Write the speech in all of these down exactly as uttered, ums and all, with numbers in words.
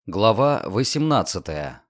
Глава восемнадцатая.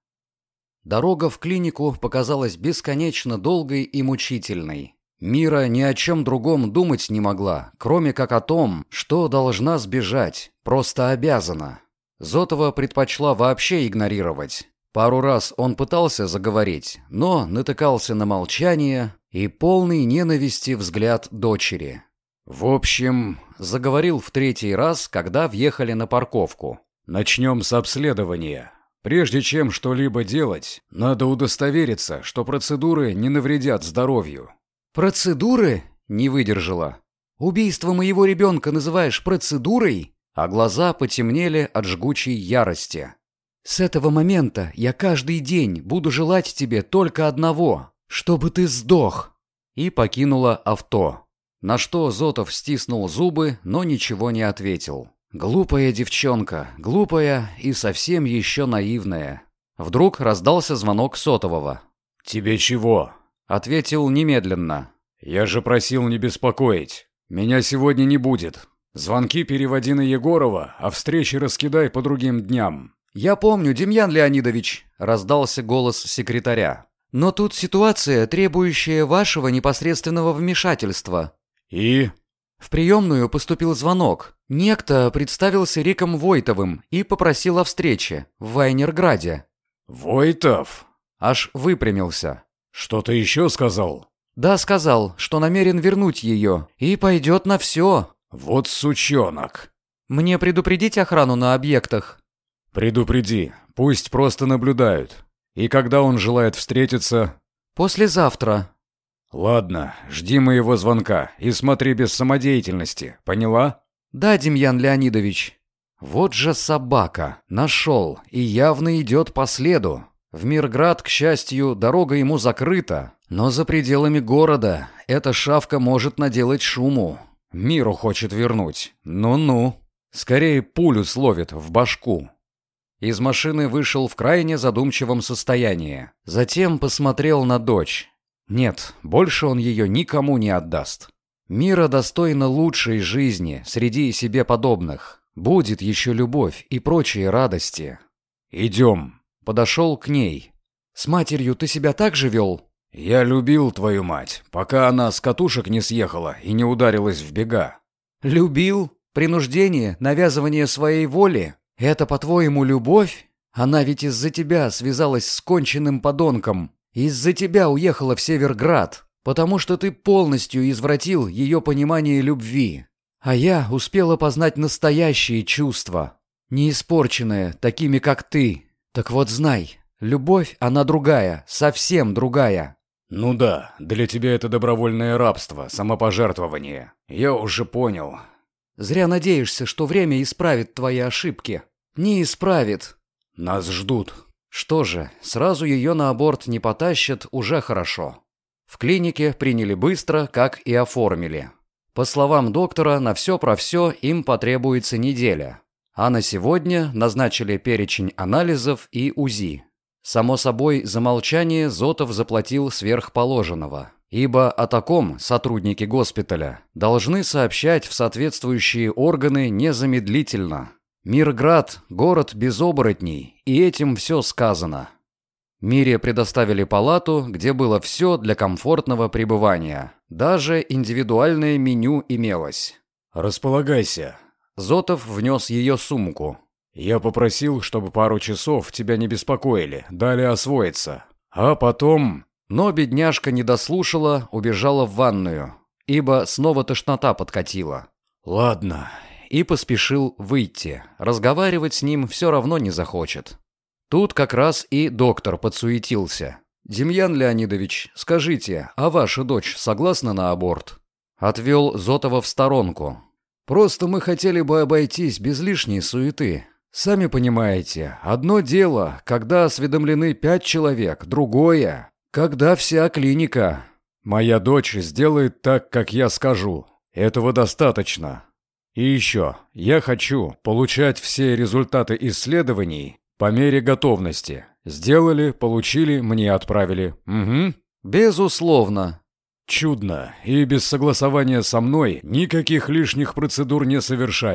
Дорога в клинику показалась бесконечно долгой и мучительной. Мира ни о чем другом думать не могла, кроме как о том, что должна сбежать, просто обязана. Зотова предпочла вообще игнорировать. Пару раз он пытался заговорить, но натыкался на молчание и полный ненависти взгляд дочери. В общем, заговорил в третий раз, когда въехали на парковку. Начнем с обследования. Прежде чем что-либо делать, надо удостовериться, что процедуры не навредят здоровью. «Процедуры?» — не выдержала. «Убийство моего ребенка называешь процедурой?» А глаза потемнели от жгучей ярости. «С этого момента я каждый день буду желать тебе только одного, чтобы ты сдох!» И покинула авто. На что Зотов стиснул зубы, но ничего не ответил. Глупая девчонка, глупая и совсем еще наивная. Вдруг раздался звонок сотового. «Тебе чего?» — ответил немедленно. «Я же просил не беспокоить. Меня сегодня не будет. Звонки переводи на Егорова, а встречи раскидай по другим дням». «Я помню, Демьян Леонидович», — раздался голос секретаря. «Но тут ситуация, требующая вашего непосредственного вмешательства». «И?» В приемную поступил звонок. Некто представился Риком Войтовым и попросил о встрече в Вайнерграде. «Войтов?» Аж выпрямился. «Что-то еще сказал?» «Да, сказал, что намерен вернуть ее и пойдет на все». «Вот сучонок!» «Мне предупредить охрану на объектах?» «Предупреди, пусть просто наблюдают. И когда он желает встретиться?» «Послезавтра». «Ладно, жди моего звонка и смотри без самодеятельности, поняла?» «Да, Демьян Леонидович». Вот же собака. Нашел и явно идет по следу. В Мирград, к счастью, дорога ему закрыта. Но за пределами города эта шавка может наделать шуму. Миру хочет вернуть. Ну-ну. Скорее пулю словит в башку. Из машины вышел в крайне задумчивом состоянии. Затем посмотрел на дочь. Нет, больше он ее никому не отдаст. Мира достойна лучшей жизни среди себе подобных. Будет еще любовь и прочие радости. «Идем». Подошел к ней. «С матерью ты себя так же вел?» «Я любил твою мать, пока она с катушек не съехала и не ударилась в бега». «Любил? Принуждение, навязывание своей воли? Это, по-твоему, любовь? Она ведь из-за тебя связалась с конченным подонком. Из-за тебя уехала в Северград, потому что ты полностью извратил ее понимание любви. А я успела познать настоящие чувства, не испорченные такими, как ты. Так вот знай, любовь, она другая, совсем другая». «Ну да, для тебя это добровольное рабство, самопожертвование. Я уже понял». «Зря надеешься, что время исправит твои ошибки. Не исправит». «Нас ждут». Что же, сразу ее на аборт не потащат, уже хорошо. В клинике приняли быстро, как и оформили. По словам доктора, на все про все им потребуется неделя. А на сегодня назначили перечень анализов и УЗИ. Само собой, за молчание Зотов заплатил сверхположенного. Ибо о таком сотрудники госпиталя должны сообщать в соответствующие органы незамедлительно. Мирград – город без оборотней, и этим все сказано. Мире предоставили палату, где было все для комфортного пребывания. Даже индивидуальное меню имелось. «Располагайся». Зотов внес ее сумку. «Я попросил, чтобы пару часов тебя не беспокоили, дали освоиться. А потом...» Но бедняжка не дослушала, убежала в ванную, ибо снова тошнота подкатила. «Ладно». И поспешил выйти. Разговаривать с ним все равно не захочет. Тут как раз и доктор подсуетился. «Демьян Леонидович, скажите, а ваша дочь согласна на аборт?» Отвел Зотова в сторонку. «Просто мы хотели бы обойтись без лишней суеты. Сами понимаете, одно дело, когда осведомлены пять человек, другое, когда вся клиника». «Моя дочь сделает так, как я скажу. Этого достаточно. И еще, я хочу получать все результаты исследований по мере готовности. Сделали, получили, мне отправили. Угу. Безусловно. Чудно. И без согласования со мной никаких лишних процедур не совершать.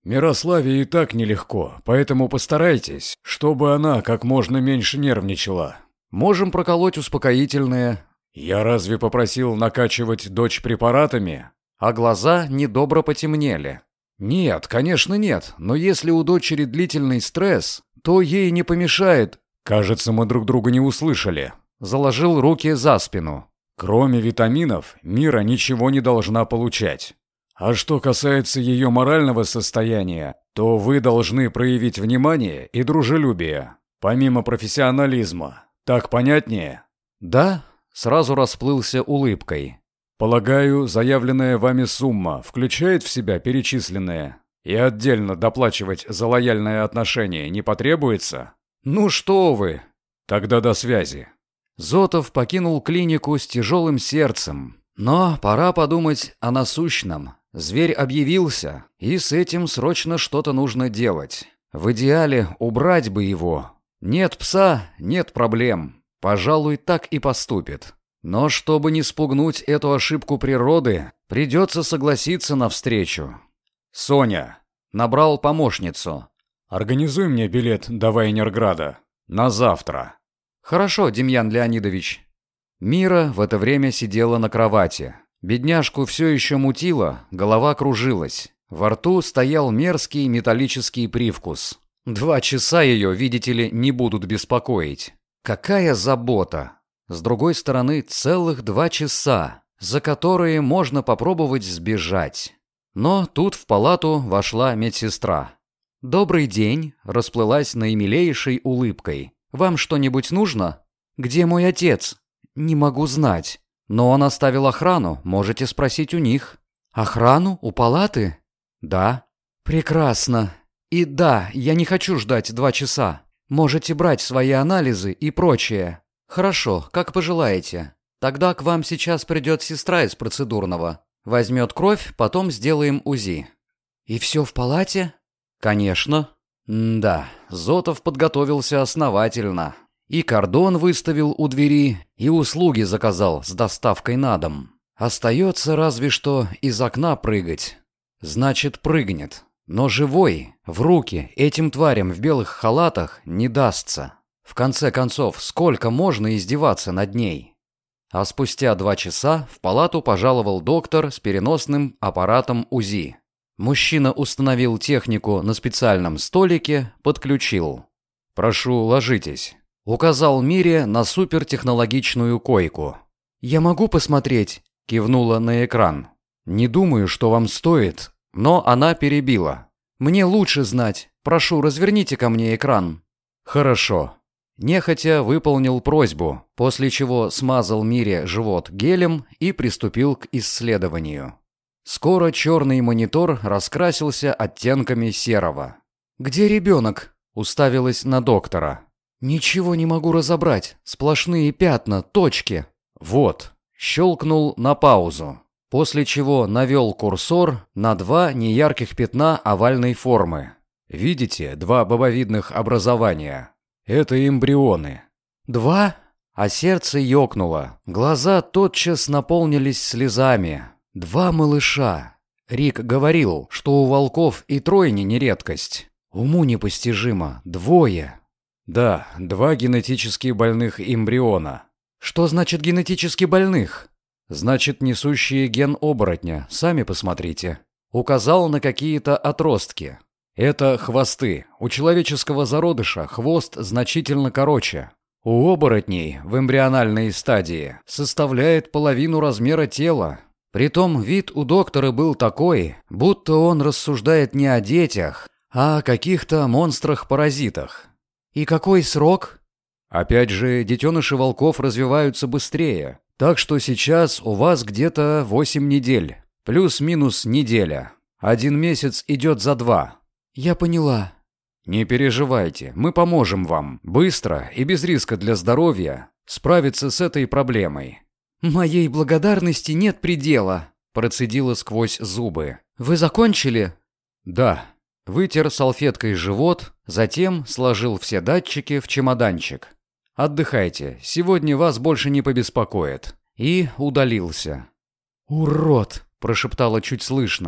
Мирославе и так нелегко, поэтому постарайтесь, чтобы она как можно меньше нервничала. Можем проколоть успокоительные. Я разве попросил накачивать дочь препаратами? А глаза недобро потемнели. Нет, конечно нет, но если у дочери длительный стресс, то ей не помешает. Кажется, мы друг друга не услышали. Заложил руки за спину. Кроме витаминов, Мира ничего не должна получать. А что касается ее морального состояния, то вы должны проявить внимание и дружелюбие, помимо профессионализма. Так понятнее? Да, сразу расплылся улыбкой. Полагаю, заявленная вами сумма включает в себя перечисленное, и отдельно доплачивать за лояльное отношение не потребуется? Ну что вы? Тогда до связи. Зотов покинул клинику с тяжелым сердцем. Но пора подумать о насущном. Зверь объявился, и с этим срочно что-то нужно делать. В идеале убрать бы его. Нет пса, нет проблем. Пожалуй, так и поступит. Но чтобы не спугнуть эту ошибку природы, придется согласиться навстречу. «Соня!» — набрал помощницу. «Организуй мне билет до Вайнерграда. На завтра». «Хорошо, Демьян Леонидович». Мира в это время сидела на кровати. Бедняжку все еще мутило, голова кружилась. Во рту стоял мерзкий металлический привкус. Два часа ее, видите ли, не будут беспокоить. Какая забота! С другой стороны, целых два часа, за которые можно попробовать сбежать. Но тут в палату вошла медсестра. «Добрый день», — расплылась наимилейшей улыбкой. «Вам что-нибудь нужно? Где мой отец?» «Не могу знать. Но он оставил охрану, можете спросить у них». «Охрану? У палаты?» «Да». «Прекрасно. И да, я не хочу ждать два часа. Можете брать свои анализы и прочее». «Хорошо, как пожелаете. Тогда к вам сейчас придет сестра из процедурного. Возьмет кровь, потом сделаем УЗИ». «И все в палате?» «Конечно». М-да, Зотов подготовился основательно. И кордон выставил у двери, и услуги заказал с доставкой на дом. Остается разве что из окна прыгать. Значит, прыгнет. Но живой, в руки, этим тварям в белых халатах не дастся. В конце концов, сколько можно издеваться над ней? А спустя два часа в палату пожаловал доктор с переносным аппаратом УЗИ. Мужчина установил технику на специальном столике, подключил. «Прошу, ложитесь». Указал Мире на супертехнологичную койку. «Я могу посмотреть?» – кивнула на экран. «Не думаю, что вам стоит». Но она перебила. «Мне лучше знать. Прошу, разверните ко мне экран». «Хорошо». Нехотя выполнил просьбу, после чего смазал Мире живот гелем и приступил к исследованию. Скоро черный монитор раскрасился оттенками серого. «Где ребенок?» – уставилась на доктора. «Ничего не могу разобрать. Сплошные пятна, точки». «Вот». Щелкнул на паузу, после чего навел курсор на два неярких пятна овальной формы. Видите, два бобовидных образования? Это эмбрионы. «Два?» А сердце ёкнуло. Глаза тотчас наполнились слезами. Два малыша. Рик говорил, что у волков и тройни не редкость. Уму непостижимо. Двое. Да, два генетически больных эмбриона. Что значит генетически больных? Значит, несущие ген оборотня, сами посмотрите. Указал на какие-то отростки. Это хвосты. У человеческого зародыша хвост значительно короче. У оборотней в эмбриональной стадии составляет половину размера тела. Притом вид у доктора был такой, будто он рассуждает не о детях, а о каких-то монстрах-паразитах. И какой срок? Опять же, детеныши волков развиваются быстрее. Так что сейчас у вас где-то восемь недель. Плюс-минус неделя. Один месяц идет за два. Я поняла. Не переживайте, мы поможем вам. Быстро и без риска для здоровья справиться с этой проблемой. Моей благодарности нет предела, процедила сквозь зубы. Вы закончили? Да. Вытер салфеткой живот, затем сложил все датчики в чемоданчик. «Отдыхайте, сегодня вас больше не побеспокоит». И удалился. «Урод!» – прошептала чуть слышно.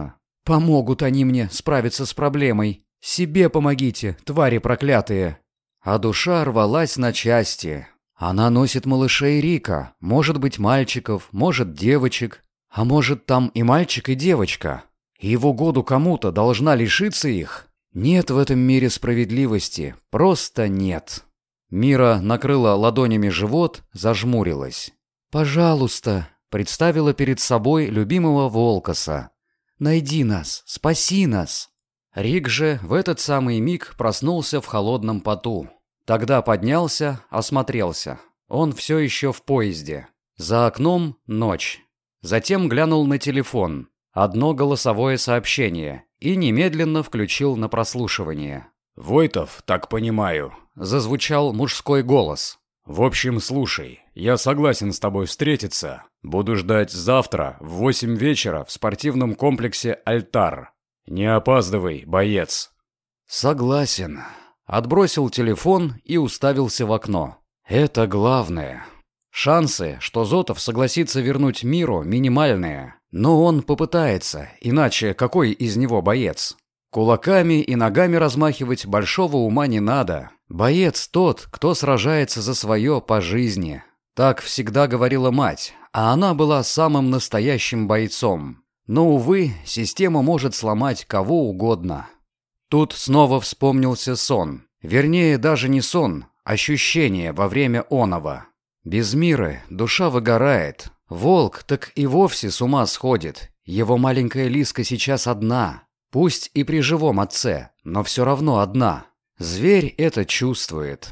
Помогут они мне справиться с проблемой. Себе помогите, твари проклятые. А душа рвалась на части. Она носит малышей Рика, может быть, мальчиков, может, девочек. А может, там и мальчик, и девочка. И в угоду кому-то должна лишиться их? Нет в этом мире справедливости, просто нет. Мира накрыла ладонями живот, зажмурилась. «Пожалуйста», — представила перед собой любимого Волкоса. «Найди нас, спаси нас». Рик же в этот самый миг проснулся в холодном поту. Тогда поднялся, осмотрелся. Он все еще в поезде. За окном ночь. Затем глянул на телефон. Одно голосовое сообщение. И немедленно включил на прослушивание. «Войтов, так понимаю», — зазвучал мужской голос. «В общем, слушай, я согласен с тобой встретиться. Буду ждать завтра в восемь вечера в спортивном комплексе «Альтар». Не опаздывай, боец». «Согласен». Отбросил телефон и уставился в окно. Это главное. Шансы, что Зотов согласится вернуть Миру, минимальные. Но он попытается, иначе какой из него боец? Кулаками и ногами размахивать большого ума не надо. Боец тот, кто сражается за свое по жизни. Так всегда говорила мать, а она была самым настоящим бойцом. Но, увы, система может сломать кого угодно. Тут снова вспомнился сон. Вернее, даже не сон, ощущение во время оного. Без Миры душа выгорает. Волк так и вовсе с ума сходит. Его маленькая Лиска сейчас одна. Пусть и при живом отце, но все равно одна. Зверь это чувствует.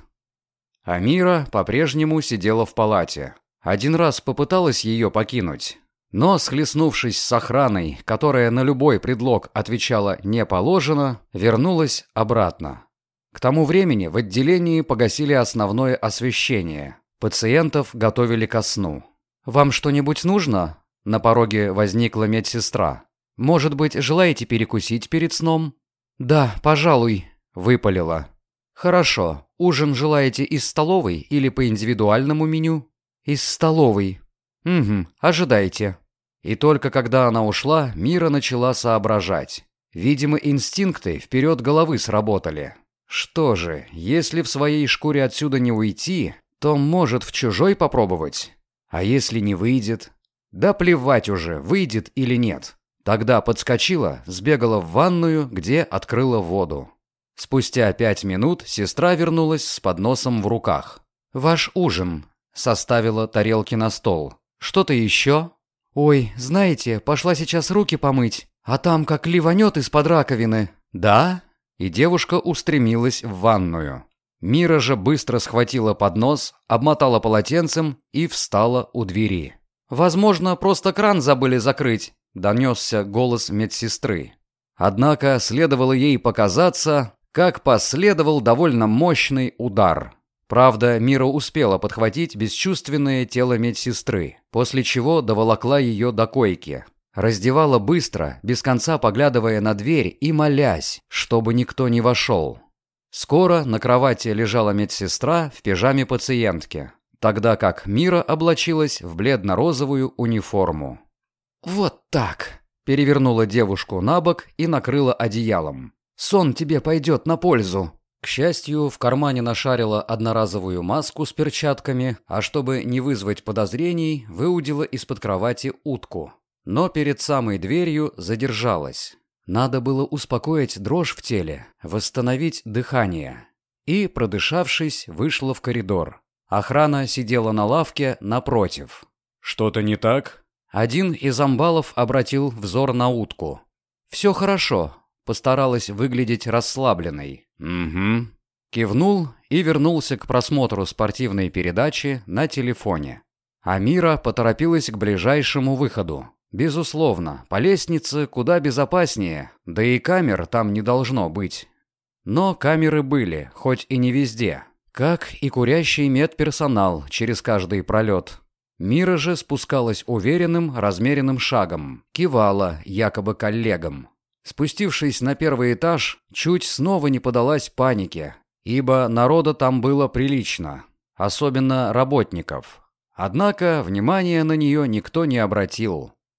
А Мира по-прежнему сидела в палате. Один раз попыталась ее покинуть. Но, схлестнувшись с охраной, которая на любой предлог отвечала «не положено», вернулась обратно. К тому времени в отделении погасили основное освещение. Пациентов готовили ко сну. «Вам что-нибудь нужно?» На пороге возникла медсестра. «Может быть, желаете перекусить перед сном?» «Да, пожалуй», — выпалила. «Хорошо. Ужин желаете из столовой или по индивидуальному меню?» «Из столовой». «Угу, ожидайте». И только когда она ушла, Мира начала соображать. Видимо, инстинкты вперед головы сработали. Что же, если в своей шкуре отсюда не уйти, то может в чужой попробовать? А если не выйдет? Да плевать уже, выйдет или нет. Тогда подскочила, сбегала в ванную, где открыла воду. Спустя пять минут сестра вернулась с подносом в руках. «Ваш ужин», — составила тарелки на стол. «Что-то еще?» «Ой, знаете, пошла сейчас руки помыть, а там как ливанет из-под раковины». «Да?» И девушка устремилась в ванную. Мира же быстро схватила поднос, обмотала полотенцем и встала у двери. «Возможно, просто кран забыли закрыть», — донесся голос медсестры. Однако следовало ей показаться, как последовал довольно мощный удар. Правда, Мира успела подхватить бесчувственное тело медсестры, после чего доволокла ее до койки. Раздевала быстро, без конца поглядывая на дверь и молясь, чтобы никто не вошел. Скоро на кровати лежала медсестра в пижаме пациентки, тогда как Мира облачилась в бледно-розовую униформу. «Вот так!» – перевернула девушку на бок и накрыла одеялом. «Сон тебе пойдет на пользу!» К счастью, в кармане нашарила одноразовую маску с перчатками, а чтобы не вызвать подозрений, выудила из-под кровати утку. Но перед самой дверью задержалась. Надо было успокоить дрожь в теле, восстановить дыхание. И, продышавшись, вышла в коридор. Охрана сидела на лавке напротив. «Что-то не так?» Один из амбалов обратил взор на утку. «Все хорошо», постаралась выглядеть расслабленной. «Угу». Кивнул и вернулся к просмотру спортивной передачи на телефоне. А Мира поторопилась к ближайшему выходу. Безусловно, по лестнице куда безопаснее, да и камер там не должно быть. Но камеры были, хоть и не везде. Как и курящий медперсонал через каждый пролет. Мира же спускалась уверенным, размеренным шагом. Кивала якобы коллегам. Спустившись на первый этаж, чуть снова не подалась панике, ибо народа там было прилично, особенно работников. Однако внимания на нее никто не обратил.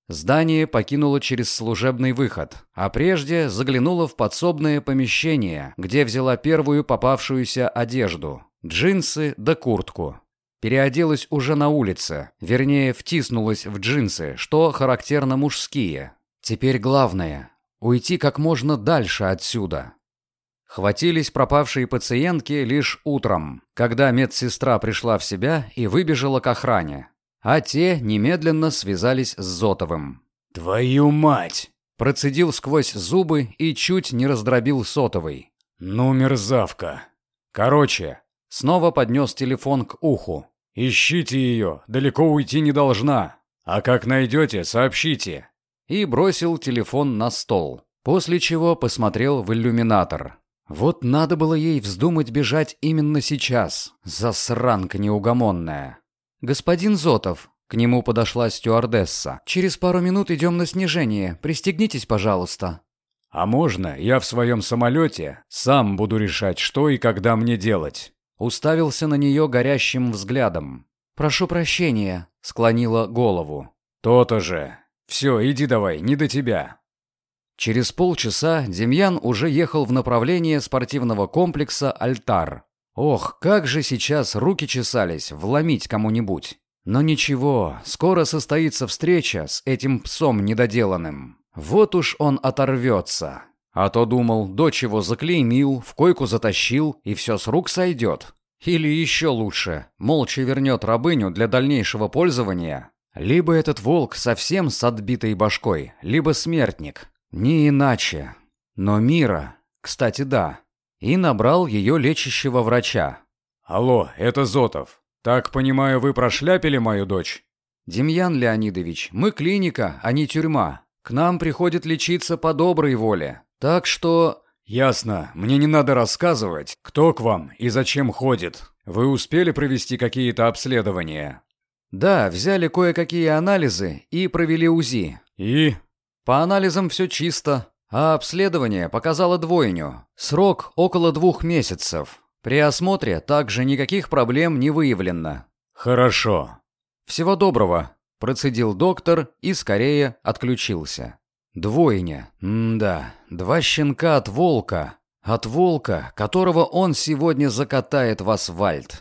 Здание покинуло через служебный выход, а прежде заглянула в подсобное помещение, где взяла первую попавшуюся одежду – джинсы да куртку. Переоделась уже на улице, вернее, втиснулась в джинсы, что характерно мужские. Теперь главное – уйти как можно дальше отсюда. Хватились пропавшие пациентки лишь утром, когда медсестра пришла в себя и выбежала к охране. А те немедленно связались с Зотовым. «Твою мать!» – процедил сквозь зубы и чуть не раздробил Сотовый. «Ну, мерзавка! Короче...» Снова поднес телефон к уху. «Ищите ее, далеко уйти не должна. А как найдете, сообщите». И бросил телефон на стол, после чего посмотрел в иллюминатор. Вот надо было ей вздумать бежать именно сейчас, засранка неугомонная. «Господин Зотов», — к нему подошла стюардесса, — «через пару минут идем на снижение, пристегнитесь, пожалуйста». «А можно я в своем самолете сам буду решать, что и когда мне делать?» Уставился на нее горящим взглядом. «Прошу прощения», — склонила голову. «То-то же. Все, иди давай, не до тебя». Через полчаса Демьян уже ехал в направлении спортивного комплекса «Альтар». Ох, как же сейчас руки чесались вломить кому-нибудь. Но ничего, скоро состоится встреча с этим псом недоделанным. Вот уж он оторвется. А то думал, дочь его заклеймил, в койку затащил, и все с рук сойдет. Или еще лучше, молча вернет рабыню для дальнейшего пользования. Либо этот волк совсем с отбитой башкой, либо смертник. Не иначе. Но Мира, кстати, да. И набрал ее лечащего врача. «Алло, это Зотов. Так понимаю, вы прошляпили мою дочь?» «Демьян Леонидович, мы клиника, а не тюрьма. К нам приходит лечиться по доброй воле. Так что...» «Ясно. Мне не надо рассказывать, кто к вам и зачем ходит. Вы успели провести какие-то обследования?» «Да, взяли кое-какие анализы и провели УЗИ». «И?» «По анализам все чисто, а обследование показало двойню. Срок около двух месяцев. При осмотре также никаких проблем не выявлено». «Хорошо». «Всего доброго», – процедил доктор и скорее отключился. Двойня. М-да, два щенка от волка. От волка, которого он сегодня закатает в асфальт.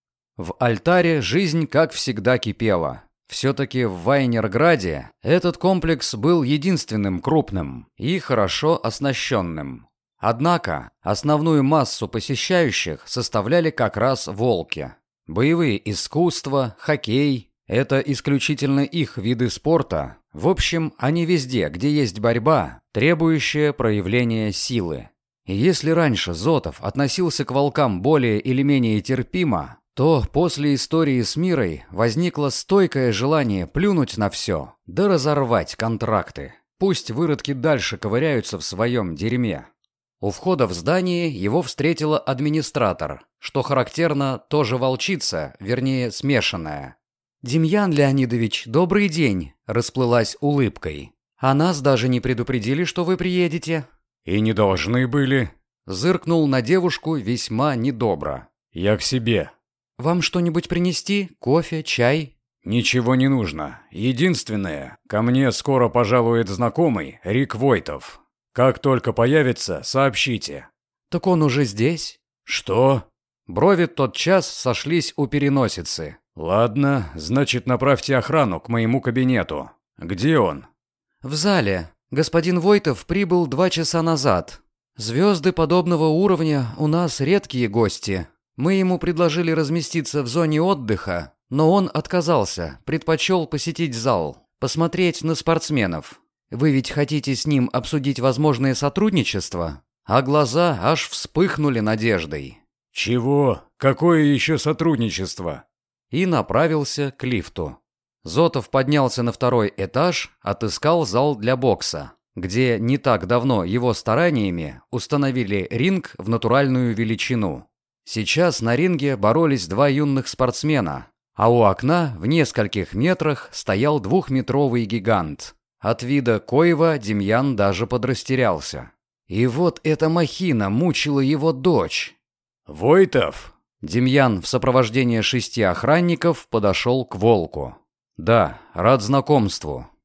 В Альтаре жизнь, как всегда, кипела. Все-таки в Вайнерграде этот комплекс был единственным крупным и хорошо оснащенным. Однако основную массу посещающих составляли как раз волки. Боевые искусства, хоккей – это исключительно их виды спорта. В общем, они везде, где есть борьба, требующая проявления силы. И если раньше Зотов относился к волкам более или менее терпимо, то после истории с Мирой возникло стойкое желание плюнуть на все, да разорвать контракты. Пусть выродки дальше ковыряются в своем дерьме. У входа в здание его встретила администратор, что характерно, тоже волчица, вернее смешанная. «Демьян Леонидович, добрый день», – расплылась улыбкой. «А нас даже не предупредили, что вы приедете». «И не должны были». Зыркнул на девушку весьма недобро. «Я к себе». «Вам что-нибудь принести? Кофе, чай?» «Ничего не нужно. Единственное, ко мне скоро пожалует знакомый Рик Войтов. Как только появится, сообщите». «Так он уже здесь?» «Что?» Брови тотчас сошлись у переносицы. «Ладно, значит, направьте охрану к моему кабинету. Где он?» «В зале. Господин Войтов прибыл два часа назад. Звезды подобного уровня у нас редкие гости. Мы ему предложили разместиться в зоне отдыха, но он отказался, предпочел посетить зал, посмотреть на спортсменов. Вы ведь хотите с ним обсудить возможное сотрудничество?» А глаза аж вспыхнули надеждой. «Чего? Какое еще сотрудничество?» И направился к лифту. Зотов поднялся на второй этаж, отыскал зал для бокса, где не так давно его стараниями установили ринг в натуральную величину. Сейчас на ринге боролись два юных спортсмена, а у окна в нескольких метрах стоял двухметровый гигант. От вида коего Демьян даже подрастерялся. И вот эта махина мучила его дочь. «Войтов?» Демьян в сопровождении шести охранников подошел к волку. «Да, рад знакомству.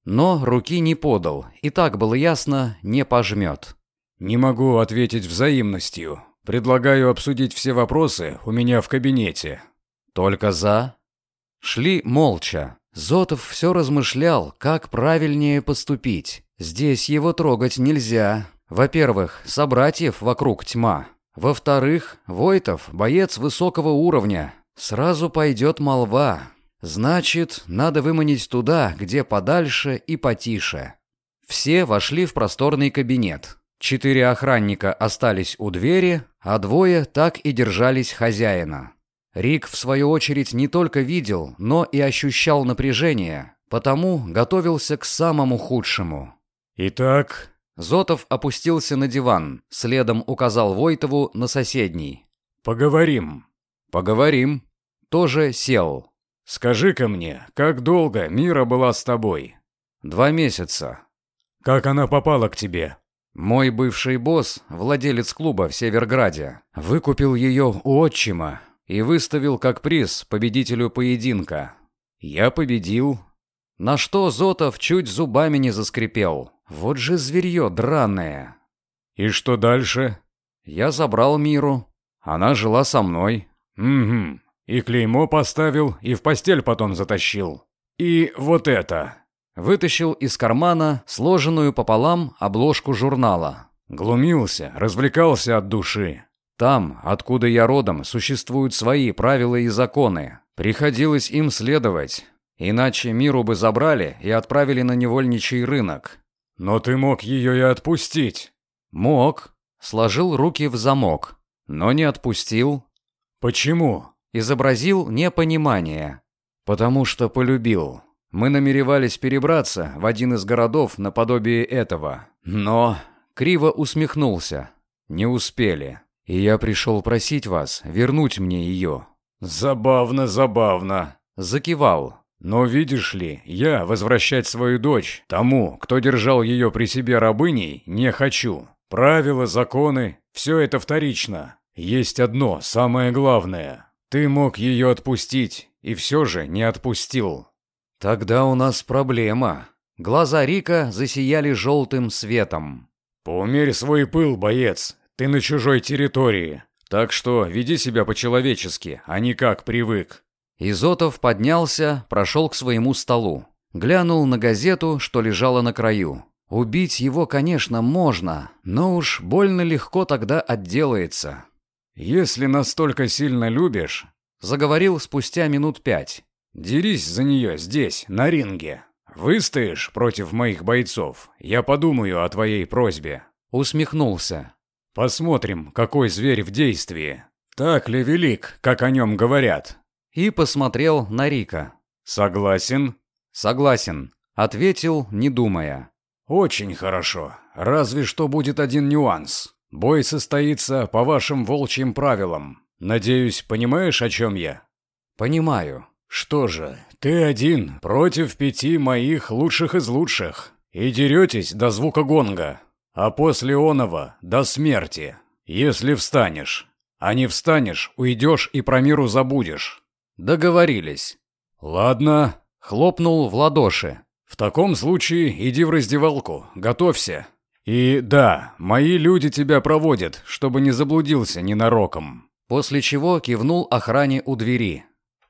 Но руки не подал, и так было ясно, не пожмет. «Не могу ответить взаимностью. Предлагаю обсудить все вопросы у меня в кабинете». «Только за?» Шли молча. Зотов все размышлял, как правильнее поступить. Здесь его трогать нельзя. Во-первых, собратьев вокруг тьма. Во-вторых, Войтов – боец высокого уровня. Сразу пойдет молва. Значит, надо выманить туда, где подальше и потише. Все вошли в просторный кабинет. Четыре охранника остались у двери, а двое так и держались хозяина. Рик, в свою очередь, не только видел, но и ощущал напряжение, потому готовился к самому худшему. «Итак...» Зотов опустился на диван, следом указал Войтову на соседний. «Поговорим». «Поговорим». Тоже сел. «Скажи-ка мне, как долго Мира была с тобой?» «Два месяца». «Как она попала к тебе?» «Мой бывший босс, владелец клуба в Северграде, выкупил ее у отчима и выставил как приз победителю поединка. Я победил». На что Зотов чуть зубами не заскрипел. Вот же зверье драное. «И что дальше?» Я забрал Миру. Она жила со мной. «Угу. И клеймо поставил, и в постель потом затащил. И вот это...» Вытащил из кармана сложенную пополам обложку журнала. «Глумился, развлекался от души». Там, откуда я родом, существуют свои правила и законы. Приходилось им следовать. Иначе Миру бы забрали и отправили на невольничий рынок. «Но ты мог ее и отпустить». «Мог». Сложил руки в замок. Но не отпустил. «Почему?» Изобразил непонимание. «Потому что полюбил. Мы намеревались перебраться в один из городов наподобие этого. Но...» Криво усмехнулся. «Не успели. И я пришел просить вас вернуть мне ее». «Забавно, забавно». Закивал. «Но видишь ли, я возвращать свою дочь тому, кто держал ее при себе рабыней, не хочу. Правила, законы – все это вторично. Есть одно, самое главное. Ты мог ее отпустить, и все же не отпустил». «Тогда у нас проблема». Глаза Рика засияли желтым светом. «Поумерь свой пыл, боец. Ты на чужой территории. Так что веди себя по-человечески, а не как привык». Изотов поднялся, прошел к своему столу. Глянул на газету, что лежала на краю. Убить его, конечно, можно, но уж больно легко тогда отделается. «Если настолько сильно любишь», — заговорил спустя минут пять, — «дерись за нее здесь, на ринге. Выстоишь против моих бойцов, я подумаю о твоей просьбе». Усмехнулся. «Посмотрим, какой зверь в действии. Так ли велик, как о нем говорят?» И посмотрел на Рика. «Согласен?» «Согласен», — ответил, не думая. «Очень хорошо. Разве что будет один нюанс. Бой состоится по вашим волчьим правилам. Надеюсь, понимаешь, о чем я?» «Понимаю». «Что же, ты один против пяти моих лучших из лучших. И деретесь до звука гонга. А после оного до смерти, если встанешь. А не встанешь, уйдешь и про Миру забудешь». «Договорились». «Ладно», — хлопнул в ладоши. «В таком случае иди в раздевалку, готовься. И да, мои люди тебя проводят, чтобы не заблудился ненароком». После чего кивнул охране у двери.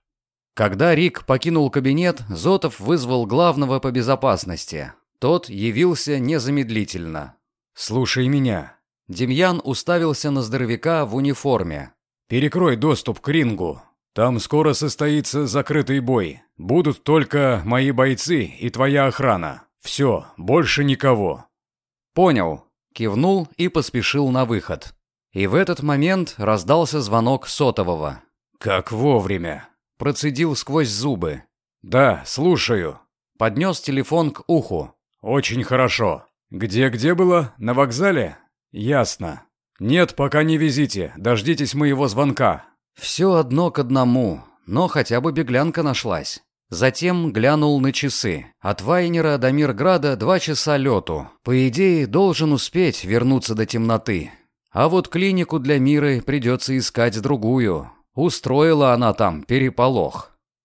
Когда Рик покинул кабинет, Зотов вызвал главного по безопасности. Тот явился незамедлительно. «Слушай меня». Демьян уставился на здоровяка в униформе. «Перекрой доступ к рингу. Там скоро состоится закрытый бой. Будут только мои бойцы и твоя охрана. Все, больше никого». «Понял», — кивнул и поспешил на выход. И в этот момент раздался звонок сотового. «Как вовремя», — процедил сквозь зубы. «Да, слушаю». Поднес телефон к уху. «Очень хорошо. Где-где было? На вокзале? Ясно. Нет, пока не везите. Дождитесь моего звонка». Все одно к одному, но хотя бы беглянка нашлась. Затем глянул на часы. От Вайнера до Мирграда два часа лету. По идее, должен успеть вернуться до темноты. А вот клинику для Миры придется искать другую. Устроила она там переполох.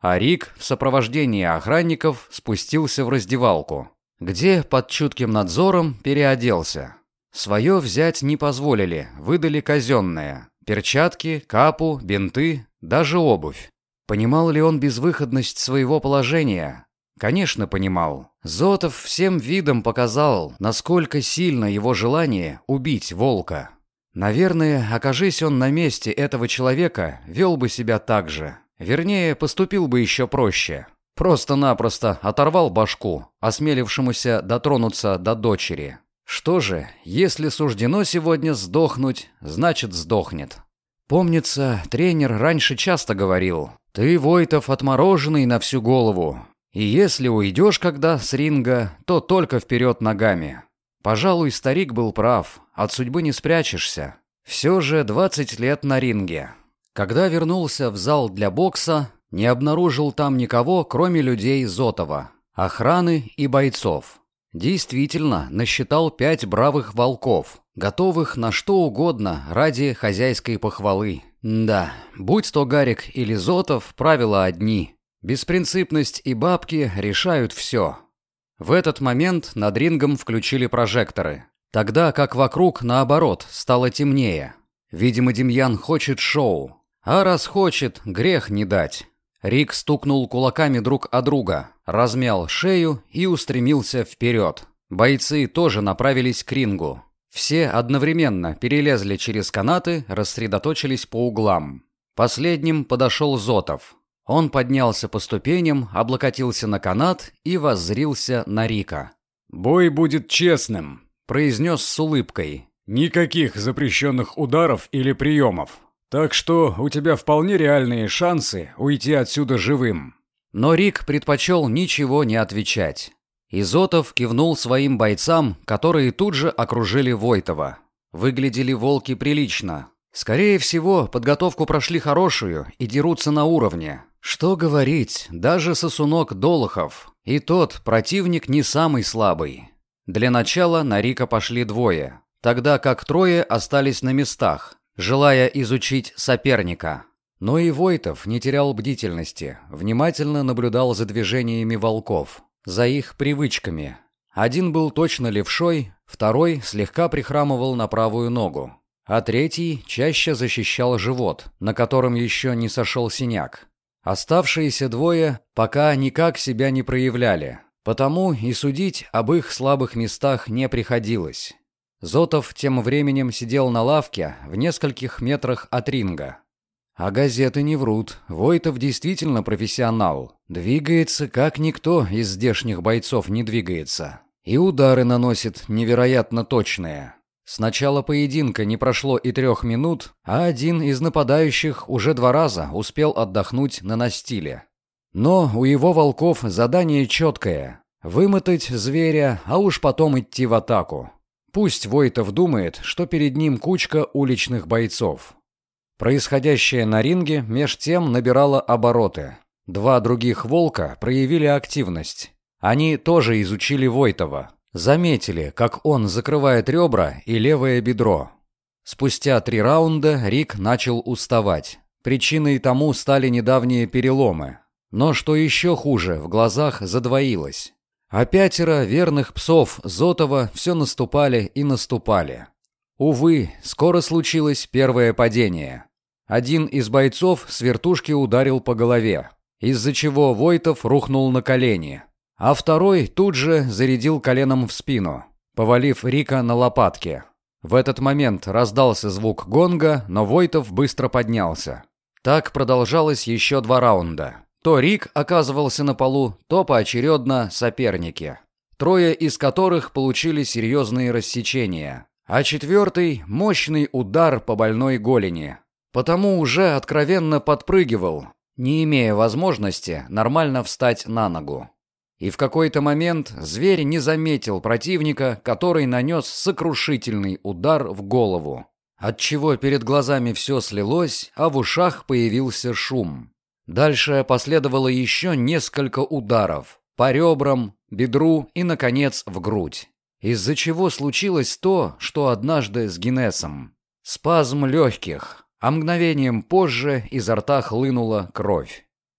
а Рик в сопровождении охранников спустился в раздевалку, где под чутким надзором переоделся. Свое взять не позволили, выдали казенное: перчатки, капу, бинты, даже обувь. Понимал ли он безвыходность своего положения? Конечно, понимал. Зотов всем видом показал, насколько сильно его желание убить волка. Наверное, окажись он на месте этого человека, вел бы себя так же. Вернее, поступил бы еще проще. Просто-напросто оторвал башку, осмелившемуся дотронуться до дочери. Что же, если суждено сегодня сдохнуть, значит сдохнет. Помнится, тренер раньше часто говорил: «Ты, Войтов, отмороженный на всю голову. И если уйдешь когда с ринга, то только вперед ногами». Пожалуй, старик был прав, от судьбы не спрячешься. Все же двадцать лет на ринге. Когда вернулся в зал для бокса, не обнаружил там никого, кроме людей Зотова, охраны и бойцов. Действительно, насчитал пять бравых волков, готовых на что угодно ради хозяйской похвалы. Да, будь то Гарик или Зотов, правила одни. Беспринципность и бабки решают все. В этот момент над рингом включили прожекторы, тогда как вокруг, наоборот, стало темнее. Видимо, Демьян хочет шоу, а раз хочет, грех не дать. Рик стукнул кулаками друг о друга, размял шею и устремился вперед. Бойцы тоже направились к рингу. Все одновременно перелезли через канаты, рассредоточились по углам. Последним подошел Зотов. Он поднялся по ступеням, облокотился на канат и воззрился на Рика. «Бой будет честным», — произнес с улыбкой. «Никаких запрещенных ударов или приемов. Так что у тебя вполне реальные шансы уйти отсюда живым». Но Рик предпочел ничего не отвечать. Изотов кивнул своим бойцам, которые тут же окружили Войтова. Выглядели волки прилично. Скорее всего, подготовку прошли хорошую и дерутся на уровне. Что говорить, даже сосунок Долохов. И тот противник не самый слабый. Для начала на Рика пошли двое, тогда как трое остались на местах, желая изучить соперника. Но и Войтов не терял бдительности, внимательно наблюдал за движениями волков, за их привычками. Один был точно левшой, второй слегка прихрамывал на правую ногу, а третий чаще защищал живот, на котором еще не сошел синяк. Оставшиеся двое пока никак себя не проявляли, потому и судить об их слабых местах не приходилось. Зотов тем временем сидел на лавке в нескольких метрах от ринга. А газеты не врут, Войтов действительно профессионал. Двигается, как никто из здешних бойцов не двигается. И удары наносит невероятно точные. С начала поединка не прошло и трех минут, а один из нападающих уже два раза успел отдохнуть на настиле. Но у его волков задание четкое – вымотать зверя, а уж потом идти в атаку. Пусть Войтов думает, что перед ним кучка уличных бойцов. Происходящее на ринге меж тем набирало обороты. Два других волка проявили активность. Они тоже изучили Войтова. Заметили, как он закрывает ребра и левое бедро. Спустя три раунда Рик начал уставать. Причиной тому стали недавние переломы. Но что еще хуже, в глазах задвоилось. А пятеро верных псов Зотова все наступали и наступали. Увы, скоро случилось первое падение. Один из бойцов с вертушки ударил по голове, из-за чего Войтов рухнул на колени. А второй тут же зарядил коленом в спину, повалив Рика на лопатки. В этот момент раздался звук гонга, но Войтов быстро поднялся. Так продолжалось еще два раунда. То Рик оказывался на полу, то поочередно соперники. Трое из которых получили серьезные рассечения, а четвертый – мощный удар по больной голени. Потому уже откровенно подпрыгивал, не имея возможности нормально встать на ногу. И в какой-то момент зверь не заметил противника, который нанес сокрушительный удар в голову, отчего перед глазами все слилось, а в ушах появился шум. Дальше последовало еще несколько ударов по ребрам, бедру и, наконец, в грудь. Из-за чего случилось то, что однажды с Гинесом. Спазм легких, а мгновением позже изо рта хлынула кровь.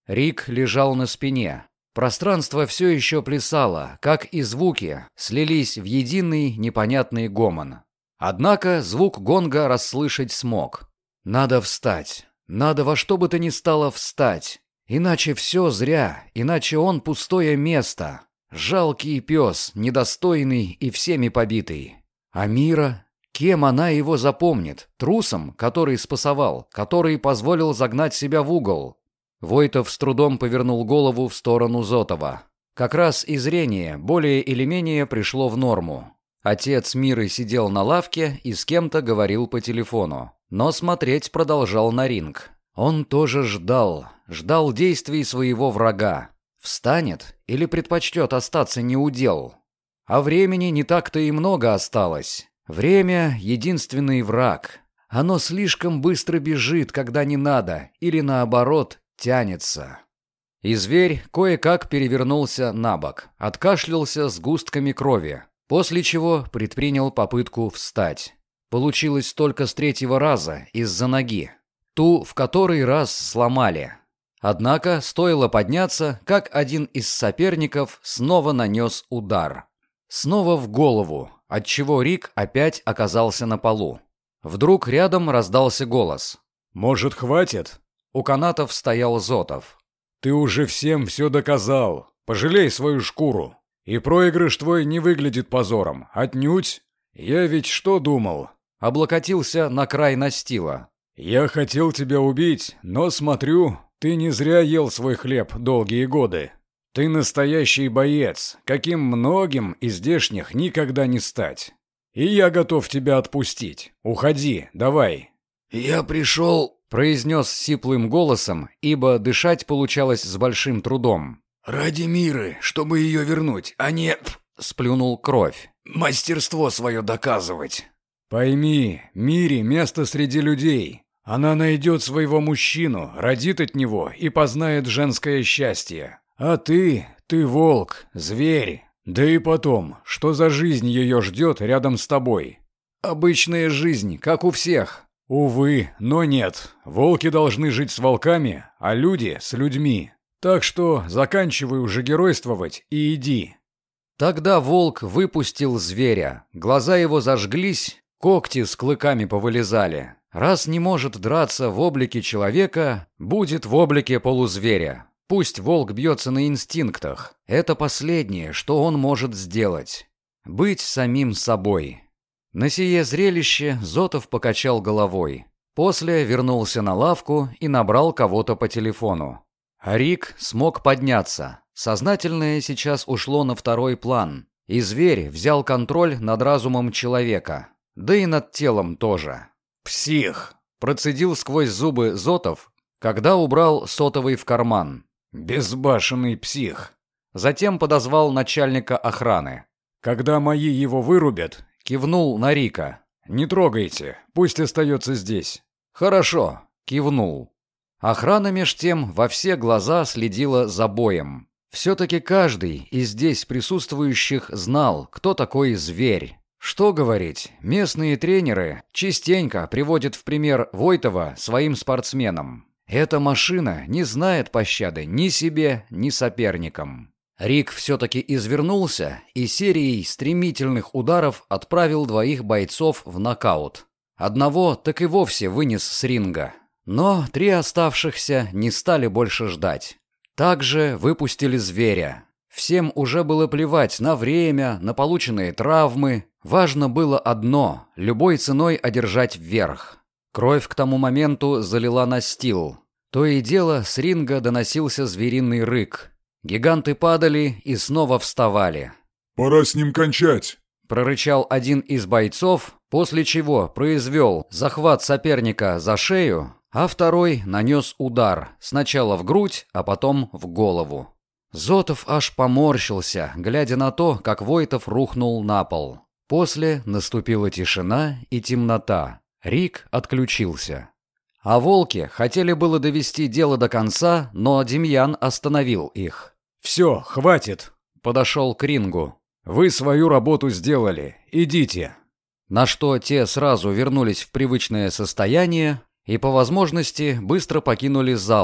Рик лежал на спине. Пространство все еще плясало, как и звуки, слились в единый непонятный гомон. Однако звук гонга расслышать смог. Надо встать. Надо во что бы то ни стало встать. Иначе все зря, иначе он пустое место. Жалкий пес, недостойный и всеми побитый. А Мира? Кем она его запомнит? Трусом, который спасовал, который позволил загнать себя в угол? Войтов с трудом повернул голову в сторону Зотова. Как раз и зрение более или менее пришло в норму. Отец Миры сидел на лавке и с кем-то говорил по телефону, но смотреть продолжал на ринг. Он тоже ждал, ждал действий своего врага. Встанет или предпочтет остаться неудел? А времени не так-то и много осталось. Время — единственный враг. Оно слишком быстро бежит, когда не надо, или наоборот, тянется. И зверь кое-как перевернулся на бок, откашлялся сгустками крови, после чего предпринял попытку встать. Получилось только с третьего раза из-за ноги. Ту в который раз сломали. Однако стоило подняться, как один из соперников снова нанес удар. Снова в голову, отчего Рик опять оказался на полу. Вдруг рядом раздался голос. «Может, хватит?» У канатов стоял Зотов. «Ты уже всем все доказал. Пожалей свою шкуру. И проигрыш твой не выглядит позором. Отнюдь. Я ведь что думал?» Облокотился на край настила. «Я хотел тебя убить, но смотрю, ты не зря ел свой хлеб долгие годы. Ты настоящий боец, каким многим из здешних никогда не стать. И я готов тебя отпустить. Уходи, давай». «Я пришел», — произнес сиплым голосом, ибо дышать получалось с большим трудом. «Ради Миры, чтобы ее вернуть, а не...» — сплюнул кровь. «Мастерство свое доказывать». «Пойми, Мире место среди людей. Она найдет своего мужчину, родит от него и познает женское счастье. А ты, ты волк, зверь. Да и потом, что за жизнь ее ждет рядом с тобой?» «Обычная жизнь, как у всех». «Увы, но нет. Волки должны жить с волками, а люди с людьми. Так что заканчивай уже геройствовать и иди». Тогда волк выпустил зверя. Глаза его зажглись, когти с клыками повылезали. Раз не может драться в облике человека, будет в облике полузверя. Пусть волк бьется на инстинктах. Это последнее, что он может сделать. Быть самим собой. На сие зрелище Зотов покачал головой. После вернулся на лавку и набрал кого-то по телефону. А Рик смог подняться. Сознательное сейчас ушло на второй план. И зверь взял контроль над разумом человека. Да и над телом тоже. «Псих!» – процедил сквозь зубы Зотов, когда убрал сотовый в карман. «Безбашенный псих!» Затем подозвал начальника охраны. «Когда мои его вырубят», – кивнул на Рика. «Не трогайте, пусть остается здесь». «Хорошо», – кивнул. Охрана меж тем во все глаза следила за боем. Все-таки каждый из здесь присутствующих знал, кто такой зверь. Что говорить, местные тренеры частенько приводят в пример Войтова своим спортсменам. Эта машина не знает пощады ни себе, ни соперникам. Рик все-таки извернулся и серией стремительных ударов отправил двоих бойцов в нокаут. Одного так и вовсе вынес с ринга. Но три оставшихся не стали больше ждать. Также выпустили зверя. Всем уже было плевать на время, на полученные травмы. Важно было одно – любой ценой одержать вверх. Кровь к тому моменту залила настил. То и дело с ринга доносился звериный рык. Гиганты падали и снова вставали. «Пора с ним кончать», – прорычал один из бойцов, после чего произвел захват соперника за шею, а второй нанес удар, сначала в грудь, а потом в голову. Зотов аж поморщился, глядя на то, как Войтов рухнул на пол. После наступила тишина и темнота. Рик отключился. А волки хотели было довести дело до конца, но Демьян остановил их. «Все, хватит!» – подошел к рингу. «Вы свою работу сделали. Идите!» На что те сразу вернулись в привычное состояние и, по возможности, быстро покинули зал.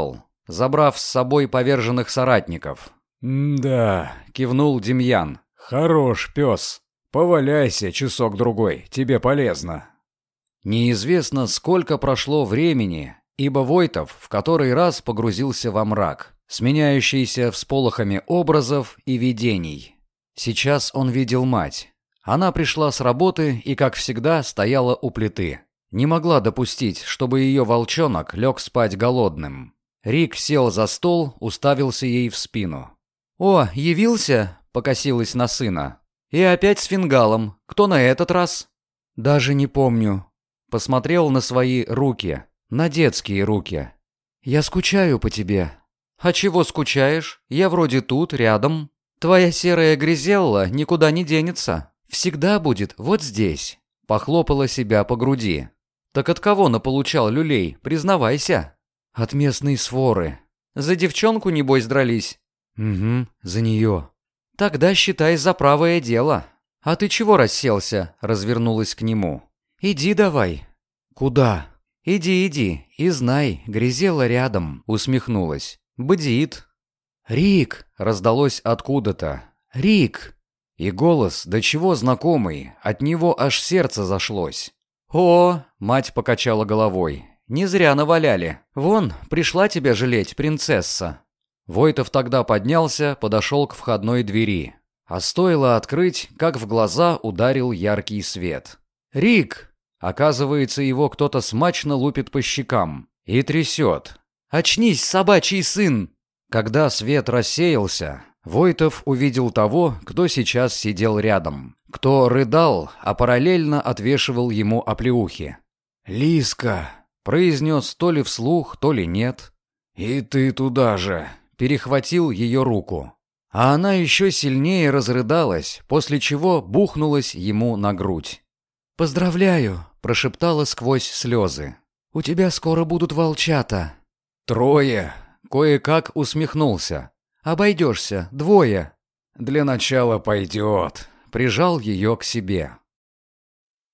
забрав с собой поверженных соратников. «Да», — кивнул Демьян. «Хорош, пес. Поваляйся часок-другой, тебе полезно». Неизвестно, сколько прошло времени, ибо Войтов в который раз погрузился во мрак, сменяющийся всполохами образов и видений. Сейчас он видел мать. Она пришла с работы и, как всегда, стояла у плиты. Не могла допустить, чтобы ее волчонок лег спать голодным. Рик сел за стол, уставился ей в спину. «О, явился?» — покосилась на сына. «И опять с фингалом. Кто на этот раз?» «Даже не помню». Посмотрел на свои руки, на детские руки. «Я скучаю по тебе». «А чего скучаешь? Я вроде тут, рядом. Твоя серая Гризелла никуда не денется. Всегда будет вот здесь». Похлопала себя по груди. «Так от кого наполучал люлей, признавайся?» «От местной своры». «За девчонку, небось, дрались?» «Угу, за нее». «Тогда считай за правое дело». «А ты чего расселся?» — развернулась к нему. «Иди давай». «Куда?» «Иди, иди, и знай, Гризела рядом», — усмехнулась. «Бдит». «Рик!» — раздалось откуда-то. «Рик!» И голос, до чего знакомый, от него аж сердце зашлось. «О!» — мать покачала головой. «Не зря наваляли. Вон, пришла тебя жалеть, принцесса». Войтов тогда поднялся, подошел к входной двери. А стоило открыть, как в глаза ударил яркий свет. «Рик!» Оказывается, его кто-то смачно лупит по щекам и трясет. «Очнись, собачий сын!» Когда свет рассеялся, Войтов увидел того, кто сейчас сидел рядом, кто рыдал, а параллельно отвешивал ему оплеухи. «Лиска!» — произнес то ли вслух, то ли нет. «И ты туда же!» — перехватил ее руку. А она еще сильнее разрыдалась, после чего бухнулась ему на грудь. «Поздравляю!» — прошептала сквозь слезы. «У тебя скоро будут волчата». «Трое!» — кое-как усмехнулся. «Обойдешься, двое». «Для начала пойдет». Прижал ее к себе.